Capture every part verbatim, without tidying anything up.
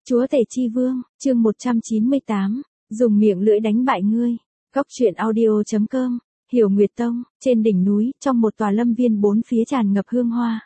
Chúa Tể Chi Vương, chương một trăm chín mươi tám, dùng miệng lưỡi đánh bại ngươi. Góc truyện audio chấm com, Hiểu Nguyệt Tông, trên đỉnh núi, trong một tòa lâm viên bốn phía tràn ngập hương hoa.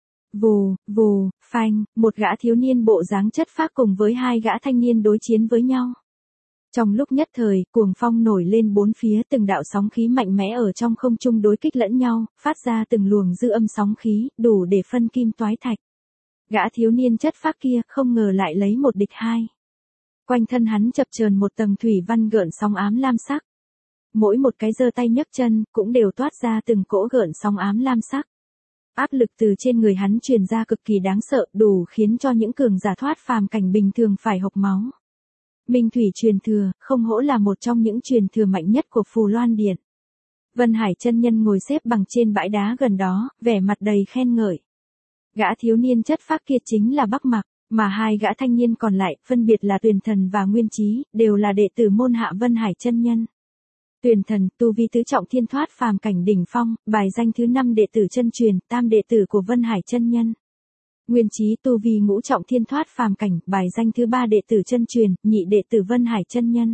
Vù, vù, phanh, một gã thiếu niên bộ dáng chất phác cùng với hai gã thanh niên đối chiến với nhau. Trong lúc nhất thời, cuồng phong nổi lên bốn phía, từng đạo sóng khí mạnh mẽ ở trong không trung đối kích lẫn nhau, phát ra từng luồng dư âm sóng khí, đủ để phân kim toái thạch. Gã thiếu niên chất phác kia không ngờ lại lấy một địch hai. Quanh thân hắn chập chờn một tầng thủy văn gợn sóng ám lam sắc. Mỗi một cái giơ tay nhấc chân cũng đều toát ra từng cỗ gợn sóng ám lam sắc. Áp lực từ trên người hắn truyền ra cực kỳ đáng sợ, đủ khiến cho những cường giả thoát phàm cảnh bình thường phải hộc máu. Minh thủy truyền thừa, không hổ là một trong những truyền thừa mạnh nhất của Phù Loan Điện. Vân Hải chân nhân ngồi xếp bằng trên bãi đá gần đó, vẻ mặt đầy khen ngợi. Gã thiếu niên chất phác kia chính là Bắc Mặc, mà hai gã thanh niên còn lại, phân biệt là Tuyền Thần và Nguyên Chí, đều là đệ tử môn hạ Vân Hải chân nhân. Tuyền Thần, tu vi tứ trọng thiên thoát phàm cảnh đỉnh phong, bài danh thứ năm đệ tử chân truyền, tam đệ tử của Vân Hải chân nhân. Nguyên Chí, tu vi ngũ trọng thiên thoát phàm cảnh, bài danh thứ ba đệ tử chân truyền, nhị đệ tử Vân Hải chân nhân.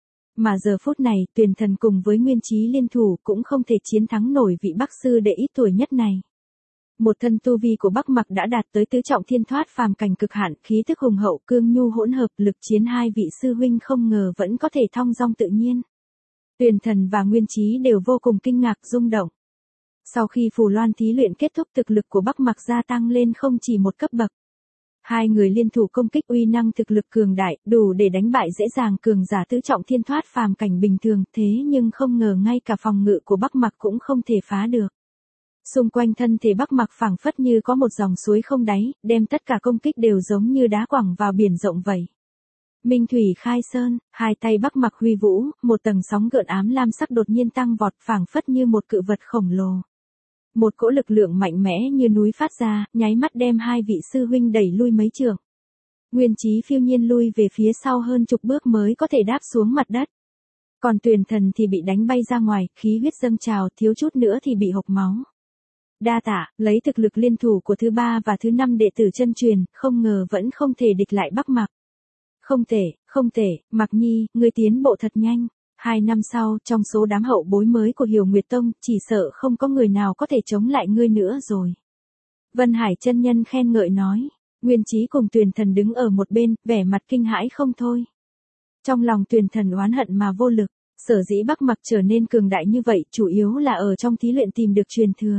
Mà giờ phút này, Tuyền Thần cùng với Nguyên Chí liên thủ cũng không thể chiến thắng nổi vị Bắc sư đệ ít tuổi nhất này. Một thân tu vi của Bắc Mặc đã đạt tới tứ trọng thiên thoát phàm cảnh cực hạn, khí tức hùng hậu cương nhu hỗn hợp, lực chiến hai vị sư huynh không ngờ vẫn có thể thong dong tự nhiên. Tuyền Thần và Nguyên Chí đều vô cùng kinh ngạc rung động. Sau khi Phù Loan thí luyện kết thúc, thực lực của Bắc Mặc gia tăng lên không chỉ một cấp bậc. Hai người liên thủ công kích, uy năng thực lực cường đại, đủ để đánh bại dễ dàng cường giả tứ trọng thiên thoát phàm cảnh bình thường, thế nhưng không ngờ ngay cả phòng ngự của Bắc Mặc cũng không thể phá được. Xung quanh thân thể Bắc Mặc phảng phất như có một dòng suối không đáy, đem tất cả công kích đều giống như đá quẳng vào biển rộng vậy. Minh thủy khai sơn, hai tay Bắc Mặc huy vũ, một tầng sóng gợn ám lam sắc đột nhiên tăng vọt, phảng phất như một cự vật khổng lồ. Một cỗ lực lượng mạnh mẽ như núi phát ra, nháy mắt đem hai vị sư huynh đẩy lui mấy trượng. Nguyên Chí phiêu nhiên lui về phía sau hơn chục bước mới có thể đáp xuống mặt đất. Còn Tuyền Thần thì bị đánh bay ra ngoài, khí huyết dâng trào, thiếu chút nữa thì bị hộc máu. Đa tạ, lấy thực lực liên thủ của thứ ba và thứ năm đệ tử chân truyền, không ngờ vẫn không thể địch lại Bắc Mặc. Không thể, không thể, Mặc Nhi, ngươi tiến bộ thật nhanh. Hai năm sau, trong số đám hậu bối mới của Hiểu Nguyệt Tông, chỉ sợ không có người nào có thể chống lại ngươi nữa rồi. Vân Hải chân nhân khen ngợi nói. Nguyên Chí cùng Tuyền Thần đứng ở một bên, vẻ mặt kinh hãi không thôi. Trong lòng Tuyền Thần oán hận mà vô lực, sở dĩ Bắc Mặc trở nên cường đại như vậy, chủ yếu là ở trong thí luyện tìm được truyền thừa.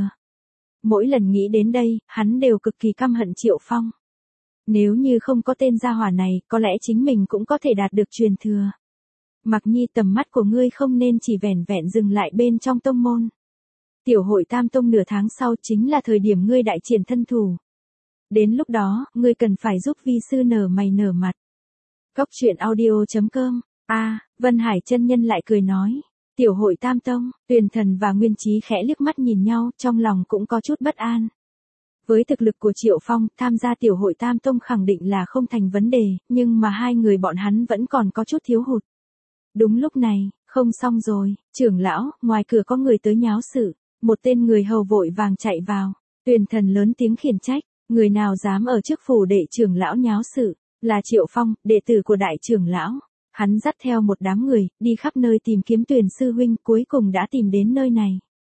Mỗi lần nghĩ đến đây, hắn đều cực kỳ căm hận Triệu Phong. Nếu như không có tên gia hỏa này, có lẽ chính mình cũng có thể đạt được truyền thừa. Mặc Nhi, tầm mắt của ngươi không nên chỉ vẻn vẹn dừng lại bên trong tông môn. Tiểu hội Tam Tông nửa tháng sau chính là thời điểm ngươi đại triển thân thủ. Đến lúc đó, ngươi cần phải giúp vi sư nở mày nở mặt. Góc truyện audio chấm com, a, Vân Hải chân nhân lại cười nói. Tiểu hội Tam Tông, Tuyền Thần và Nguyên Chí khẽ liếc mắt nhìn nhau, trong lòng cũng có chút bất an. Với thực lực của Triệu Phong, tham gia tiểu hội Tam Tông khẳng định là không thành vấn đề, nhưng mà hai người bọn hắn vẫn còn có chút thiếu hụt. Đúng lúc này, không xong rồi, trưởng lão, ngoài cửa có người tới nháo sự, một tên người hầu vội vàng chạy vào. Tuyền Thần lớn tiếng khiển trách, người nào dám ở trước phủ đệ trưởng lão nháo sự, là Triệu Phong, đệ tử của đại trưởng lão. Hắn dắt theo một đám người, đi khắp nơi tìm kiếm Tuyền sư huynh, cuối cùng đã tìm đến nơi này.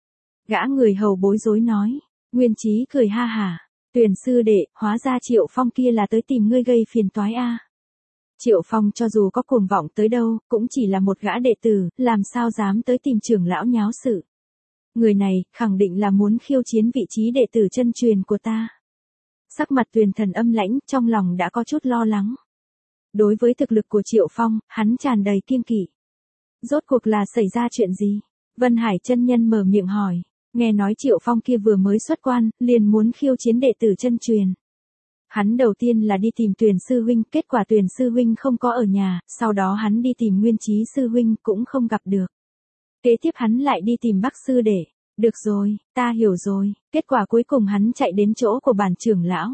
Gã người hầu bối rối nói. Nguyên Chí cười ha hả. Tuyền sư đệ, hóa ra Triệu Phong kia là tới tìm ngươi gây phiền toái a. Triệu Phong cho dù có cuồng vọng tới đâu, cũng chỉ là một gã đệ tử, làm sao dám tới tìm trưởng lão nháo sự. Người này, khẳng định là muốn khiêu chiến vị trí đệ tử chân truyền của ta. Sắc mặt Tuyền Thần âm lãnh, trong lòng đã có chút lo lắng. Đối với thực lực của Triệu Phong, hắn tràn đầy kiêng kỵ. Rốt cuộc là xảy ra chuyện gì? Vân Hải chân nhân mở miệng hỏi. Nghe nói Triệu Phong kia vừa mới xuất quan, liền muốn khiêu chiến đệ tử chân truyền. Hắn đầu tiên là đi tìm Tuyền sư huynh, kết quả Tuyền sư huynh không có ở nhà, sau đó hắn đi tìm Nguyên Chí sư huynh cũng không gặp được. Kế tiếp hắn lại đi tìm Bắc sư đệ. Được rồi, ta hiểu rồi, kết quả cuối cùng hắn chạy đến chỗ của bản trưởng lão.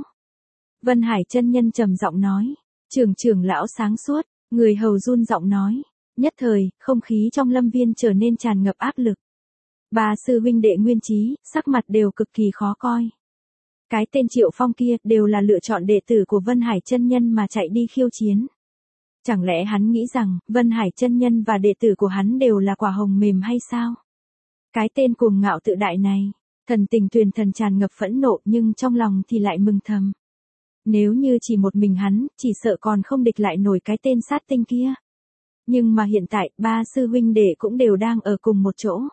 Vân Hải chân nhân trầm giọng nói. Trưởng trưởng lão sáng suốt, người hầu run giọng nói. Nhất thời, không khí trong lâm viên trở nên tràn ngập áp lực. Ba sư huynh đệ Nguyên Chí, sắc mặt đều cực kỳ khó coi. Cái tên Triệu Phong kia đều là lựa chọn đệ tử của Vân Hải chân nhân mà chạy đi khiêu chiến. Chẳng lẽ hắn nghĩ rằng, Vân Hải chân nhân và đệ tử của hắn đều là quả hồng mềm hay sao? Cái tên cuồng ngạo tự đại này, thần tình Tuyền Thần tràn ngập phẫn nộ nhưng trong lòng thì lại mừng thầm. Nếu như chỉ một mình hắn, chỉ sợ còn không địch lại nổi cái tên sát tinh kia. Nhưng mà hiện tại, ba sư huynh đệ cũng đều đang ở cùng một chỗ.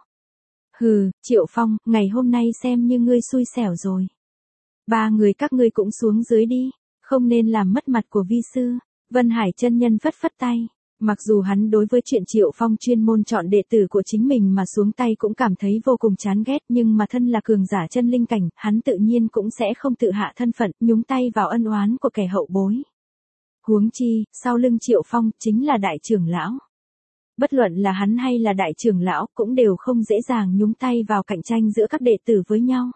Hừ, Triệu Phong, ngày hôm nay xem như ngươi xui xẻo rồi. Ba người các ngươi cũng xuống dưới đi, không nên làm mất mặt của vi sư. Vân Hải chân nhân phất phất tay. Mặc dù hắn đối với chuyện Triệu Phong chuyên môn chọn đệ tử của chính mình mà xuống tay cũng cảm thấy vô cùng chán ghét, nhưng mà thân là cường giả chân linh cảnh, hắn tự nhiên cũng sẽ không tự hạ thân phận, nhúng tay vào ân oán của kẻ hậu bối. Huống chi, sau lưng Triệu Phong chính là đại trưởng lão. Bất luận là hắn hay là đại trưởng lão cũng đều không dễ dàng nhúng tay vào cạnh tranh giữa các đệ tử với nhau.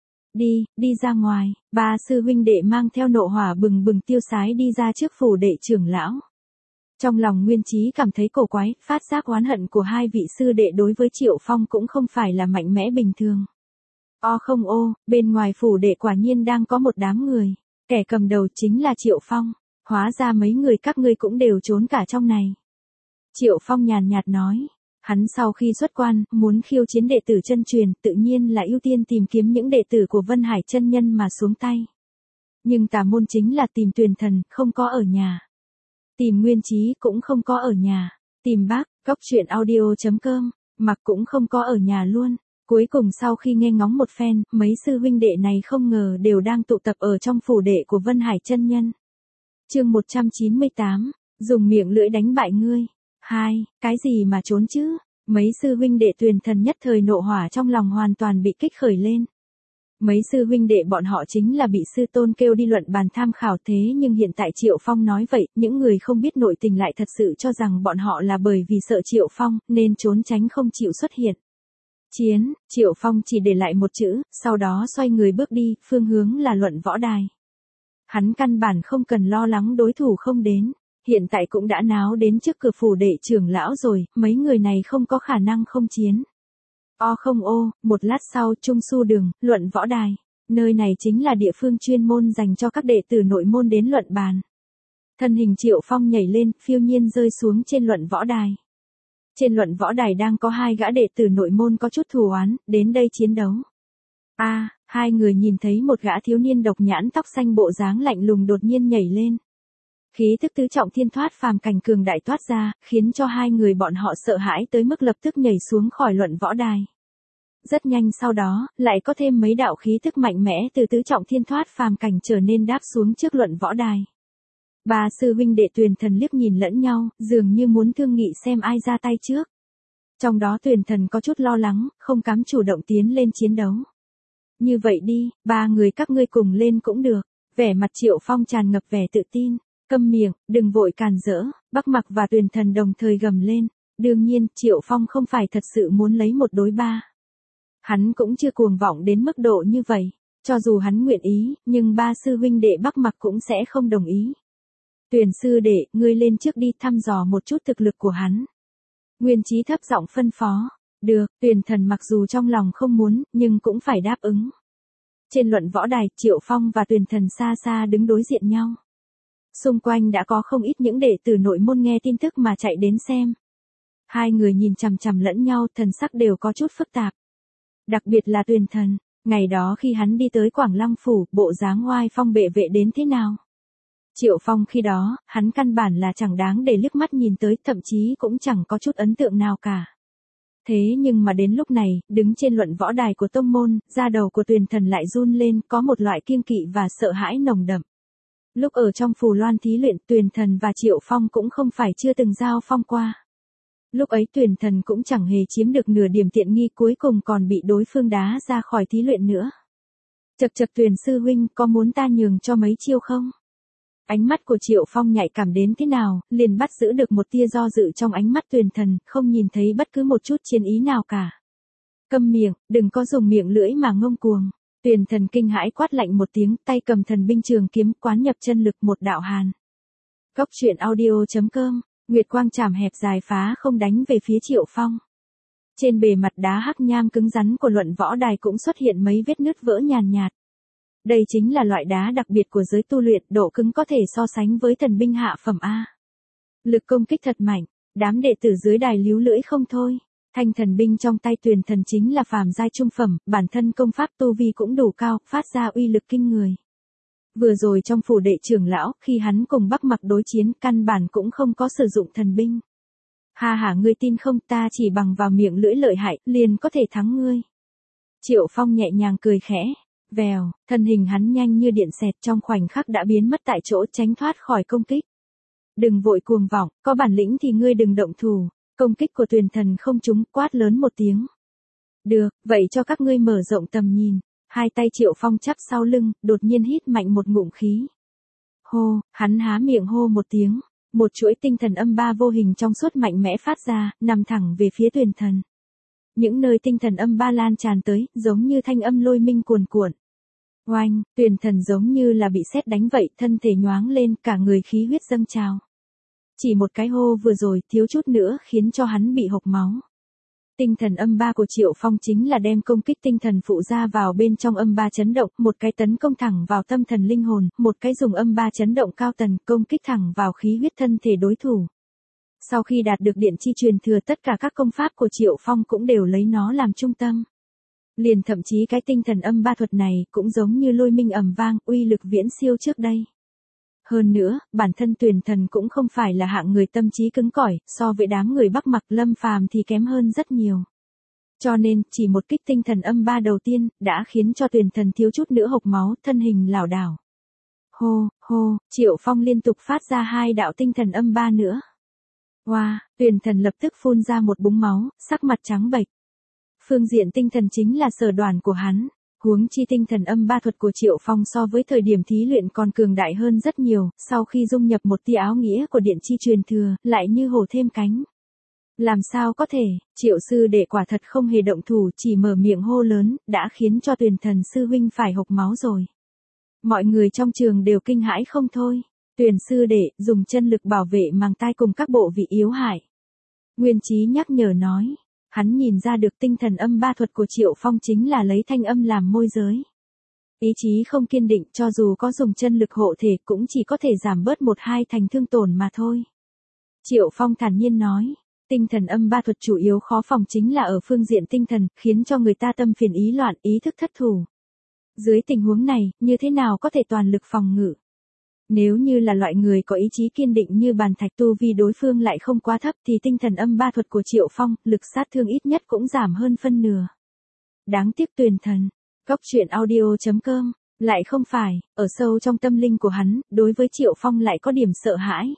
Đi, đi ra ngoài, ba sư huynh đệ mang theo nộ hỏa bừng bừng tiêu sái đi ra trước phủ đệ trưởng lão. Trong lòng Nguyên Chí cảm thấy cổ quái, phát giác oán hận của hai vị sư đệ đối với Triệu Phong cũng không phải là mạnh mẽ bình thường. O không ô, bên ngoài phủ đệ quả nhiên đang có một đám người, kẻ cầm đầu chính là Triệu Phong, hóa ra mấy người các ngươi cũng đều trốn cả trong này. Triệu Phong nhàn nhạt nói, hắn sau khi xuất quan, muốn khiêu chiến đệ tử chân truyền, tự nhiên là ưu tiên tìm kiếm những đệ tử của Vân Hải chân nhân mà xuống tay. Nhưng tà môn chính là tìm Tuyền Thần, không có ở nhà. Tìm Nguyên Chí cũng không có ở nhà, tìm bác, góc truyện audio chấm com, Mặc cũng không có ở nhà luôn. Cuối cùng sau khi nghe ngóng một phen, mấy sư huynh đệ này không ngờ đều đang tụ tập ở trong phủ đệ của Vân Hải chân nhân. Chương một trăm chín mươi tám, dùng miệng lưỡi đánh bại ngươi. Hai, cái gì mà trốn chứ? Mấy sư huynh đệ Tuyền Thần nhất thời nộ hỏa trong lòng hoàn toàn bị kích khởi lên. Mấy sư huynh đệ bọn họ chính là bị sư tôn kêu đi luận bàn tham khảo, thế nhưng hiện tại Triệu Phong nói vậy, những người không biết nội tình lại thật sự cho rằng bọn họ là bởi vì sợ Triệu Phong, nên trốn tránh không chịu xuất hiện. Chiến, Triệu Phong chỉ để lại một chữ, sau đó xoay người bước đi, phương hướng là luận võ đài. Hắn căn bản không cần lo lắng đối thủ không đến, hiện tại cũng đã náo đến trước cửa phủ đệ trưởng lão rồi, mấy người này không có khả năng không chiến. O không ô, một lát sau Trung Su Đường, luận võ đài. Nơi này chính là địa phương chuyên môn dành cho các đệ tử nội môn đến luận bàn. Thân hình Triệu Phong nhảy lên, phiêu nhiên rơi xuống trên luận võ đài. Trên luận võ đài đang có hai gã đệ tử nội môn có chút thù oán, đến đây chiến đấu. A, à, hai người nhìn thấy một gã thiếu niên độc nhãn tóc xanh bộ dáng lạnh lùng đột nhiên nhảy lên. Khí thức tứ trọng thiên thoát phàm cảnh cường đại toát ra, khiến cho hai người bọn họ sợ hãi tới mức lập tức nhảy xuống khỏi luận võ đài. Rất nhanh sau đó, lại có thêm mấy đạo khí thức mạnh mẽ từ tứ trọng thiên thoát phàm cảnh trở nên đáp xuống trước luận võ đài. Ba sư huynh đệ Tuyền Thần liếc nhìn lẫn nhau, dường như muốn thương nghị xem ai ra tay trước. Trong đó Tuyền Thần có chút lo lắng, không cắm chủ động tiến lên chiến đấu. Như vậy đi, ba người các ngươi cùng lên cũng được. Vẻ mặt Triệu Phong tràn ngập vẻ tự tin. Câm miệng, đừng vội càn rỡ, Bắc Mặc và Tuyền Thần đồng thời gầm lên. Đương nhiên, Triệu Phong không phải thật sự muốn lấy một đối ba. Hắn cũng chưa cuồng vọng đến mức độ như vậy. Cho dù hắn nguyện ý, nhưng ba sư huynh đệ Bắc Mặc cũng sẽ không đồng ý. Tuyền sư đệ, ngươi lên trước đi thăm dò một chút thực lực của hắn. Nguyên Chí thấp giọng phân phó. Được, Tuyền Thần mặc dù trong lòng không muốn, nhưng cũng phải đáp ứng. Trên luận võ đài, Triệu Phong và Tuyền Thần xa xa đứng đối diện nhau. Xung quanh đã có không ít những đệ tử nội môn nghe tin tức mà chạy đến xem. Hai người nhìn chằm chằm lẫn nhau, thần sắc đều có chút phức tạp. Đặc biệt là Tuyền Thần, ngày đó khi hắn đi tới Quảng Lăng phủ, bộ dáng oai phong bệ vệ đến thế nào? Triệu Phong khi đó, hắn căn bản là chẳng đáng để liếc mắt nhìn tới, thậm chí cũng chẳng có chút ấn tượng nào cả. Thế nhưng mà đến lúc này, đứng trên luận võ đài của tông môn, da đầu của Tuyền Thần lại run lên, có một loại kiêng kỵ và sợ hãi nồng đậm. Lúc ở trong Phù Loan thí luyện, Tuyền Thần và Triệu Phong cũng không phải chưa từng giao phong qua. Lúc ấy Tuyền Thần cũng chẳng hề chiếm được nửa điểm tiện nghi, cuối cùng còn bị đối phương đá ra khỏi thí luyện nữa. Chậc chậc Tuyền sư huynh, có muốn ta nhường cho mấy chiêu không? Ánh mắt của Triệu Phong nhạy cảm đến thế nào, liền bắt giữ được một tia do dự trong ánh mắt Tuyền Thần, không nhìn thấy bất cứ một chút chiến ý nào cả. Câm miệng, đừng có dùng miệng lưỡi mà ngông cuồng. Tuyền Thần kinh hãi quát lạnh một tiếng, tay cầm thần binh trường kiếm, quán nhập chân lực một đạo hàn. Góc truyện audio chấm com, Nguyệt quang chảm hẹp dài phá không đánh về phía Triệu Phong. Trên bề mặt đá hắc nham cứng rắn của luận võ đài cũng xuất hiện mấy vết nứt vỡ nhàn nhạt. Đây chính là loại đá đặc biệt của giới tu luyện, độ cứng có thể so sánh với thần binh hạ phẩm A. Lực công kích thật mạnh, đám đệ tử dưới đài líu lưỡi không thôi. Thanh thần binh trong tay Tuyền Thần chính là phàm giai trung phẩm, bản thân công pháp tu vi cũng đủ cao, phát ra uy lực kinh người. Vừa rồi trong phủ đệ trưởng lão, khi hắn cùng Bắc Mặc đối chiến, căn bản cũng không có sử dụng thần binh. Ha ha, ngươi tin không, ta chỉ bằng vào miệng lưỡi lợi hại, liền có thể thắng ngươi. Triệu Phong nhẹ nhàng cười khẽ, vèo, thân hình hắn nhanh như điện xẹt, trong khoảnh khắc đã biến mất tại chỗ, tránh thoát khỏi công kích. Đừng vội cuồng vọng, có bản lĩnh thì ngươi đừng động thủ. Công kích của Tuyền Thần không trúng, quát lớn một tiếng. Được, vậy cho các ngươi mở rộng tầm nhìn. Hai tay Triệu Phong chắp sau lưng, đột nhiên hít mạnh một ngụm khí. Hô, hắn há miệng hô một tiếng. Một chuỗi tinh thần âm ba vô hình trong suốt mạnh mẽ phát ra, nằm thẳng về phía Tuyền Thần. Những nơi tinh thần âm ba lan tràn tới, giống như thanh âm lôi minh cuồn cuộn. Oanh, Tuyền Thần giống như là bị sét đánh vậy, thân thể nhoáng lên, cả người khí huyết dâng trào. Chỉ một cái hô vừa rồi, thiếu chút nữa khiến cho hắn bị hộc máu. Tinh thần âm ba của Triệu Phong chính là đem công kích tinh thần phụ ra vào bên trong âm ba chấn động, một cái tấn công thẳng vào tâm thần linh hồn, một cái dùng âm ba chấn động cao tần, công kích thẳng vào khí huyết thân thể đối thủ. Sau khi đạt được điện chi truyền thừa, tất cả các công pháp của Triệu Phong cũng đều lấy nó làm trung tâm. Liền thậm chí cái tinh thần âm ba thuật này cũng giống như lôi minh ầm vang, uy lực viễn siêu trước đây. Hơn nữa, bản thân Tuyền Thần cũng không phải là hạng người tâm trí cứng cỏi, so với đám người Bắc Mặc Lâm Phàm thì kém hơn rất nhiều. Cho nên, chỉ một kích tinh thần âm ba đầu tiên, đã khiến cho Tuyền Thần thiếu chút nữa hộc máu, thân hình lảo đảo. Hô, hô, Triệu Phong liên tục phát ra hai đạo tinh thần âm ba nữa. Wow, Tuyền Thần lập tức phun ra một búng máu, sắc mặt trắng bệch. Phương diện tinh thần chính là sở đoàn của hắn. Huống chi tinh thần âm ba thuật của Triệu Phong so với thời điểm thí luyện còn cường đại hơn rất nhiều, sau khi dung nhập một tia áo nghĩa của điện chi truyền thừa, lại như hổ thêm cánh. Làm sao có thể, Triệu sư đệ quả thật không hề động thủ, chỉ mở miệng hô lớn, đã khiến cho Tuyền Thần sư huynh phải hộc máu rồi. Mọi người trong trường đều kinh hãi không thôi. Tuyền sư đệ, dùng chân lực bảo vệ màng tai cùng các bộ vị yếu hại. Nguyên Chí nhắc nhở nói. Hắn nhìn ra được tinh thần âm ba thuật của Triệu Phong chính là lấy thanh âm làm môi giới. Ý chí không kiên định, cho dù có dùng chân lực hộ thể cũng chỉ có thể giảm bớt một hai thành thương tổn mà thôi. Triệu Phong thản nhiên nói, tinh thần âm ba thuật chủ yếu khó phòng chính là ở phương diện tinh thần, khiến cho người ta tâm phiền ý loạn, ý thức thất thủ. Dưới tình huống này, như thế nào có thể toàn lực phòng ngự? Nếu như là loại người có ý chí kiên định như bàn thạch, tu vi đối phương lại không quá thấp, thì tinh thần âm ba thuật của Triệu Phong, lực sát thương ít nhất cũng giảm hơn phân nửa. Đáng tiếc Tuyền Thần, Cốc Truyện Audio chấm com, lại không phải, ở sâu trong tâm linh của hắn, đối với Triệu Phong lại có điểm sợ hãi.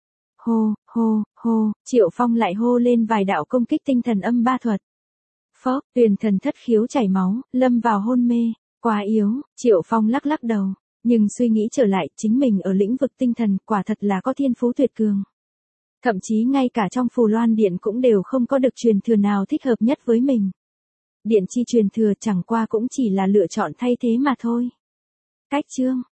Hô, hô, hô, Triệu Phong lại hô lên vài đạo công kích tinh thần âm ba thuật. Phốc, Tuyền Thần thất khiếu chảy máu, lâm vào hôn mê, quá yếu, Triệu Phong lắc lắc đầu. Nhưng suy nghĩ trở lại, chính mình ở lĩnh vực tinh thần quả thật là có thiên phú tuyệt cường. Thậm chí ngay cả trong Phù Loan Điện cũng đều không có được truyền thừa nào thích hợp nhất với mình. Điện chi truyền thừa chẳng qua cũng chỉ là lựa chọn thay thế mà thôi. Cách chương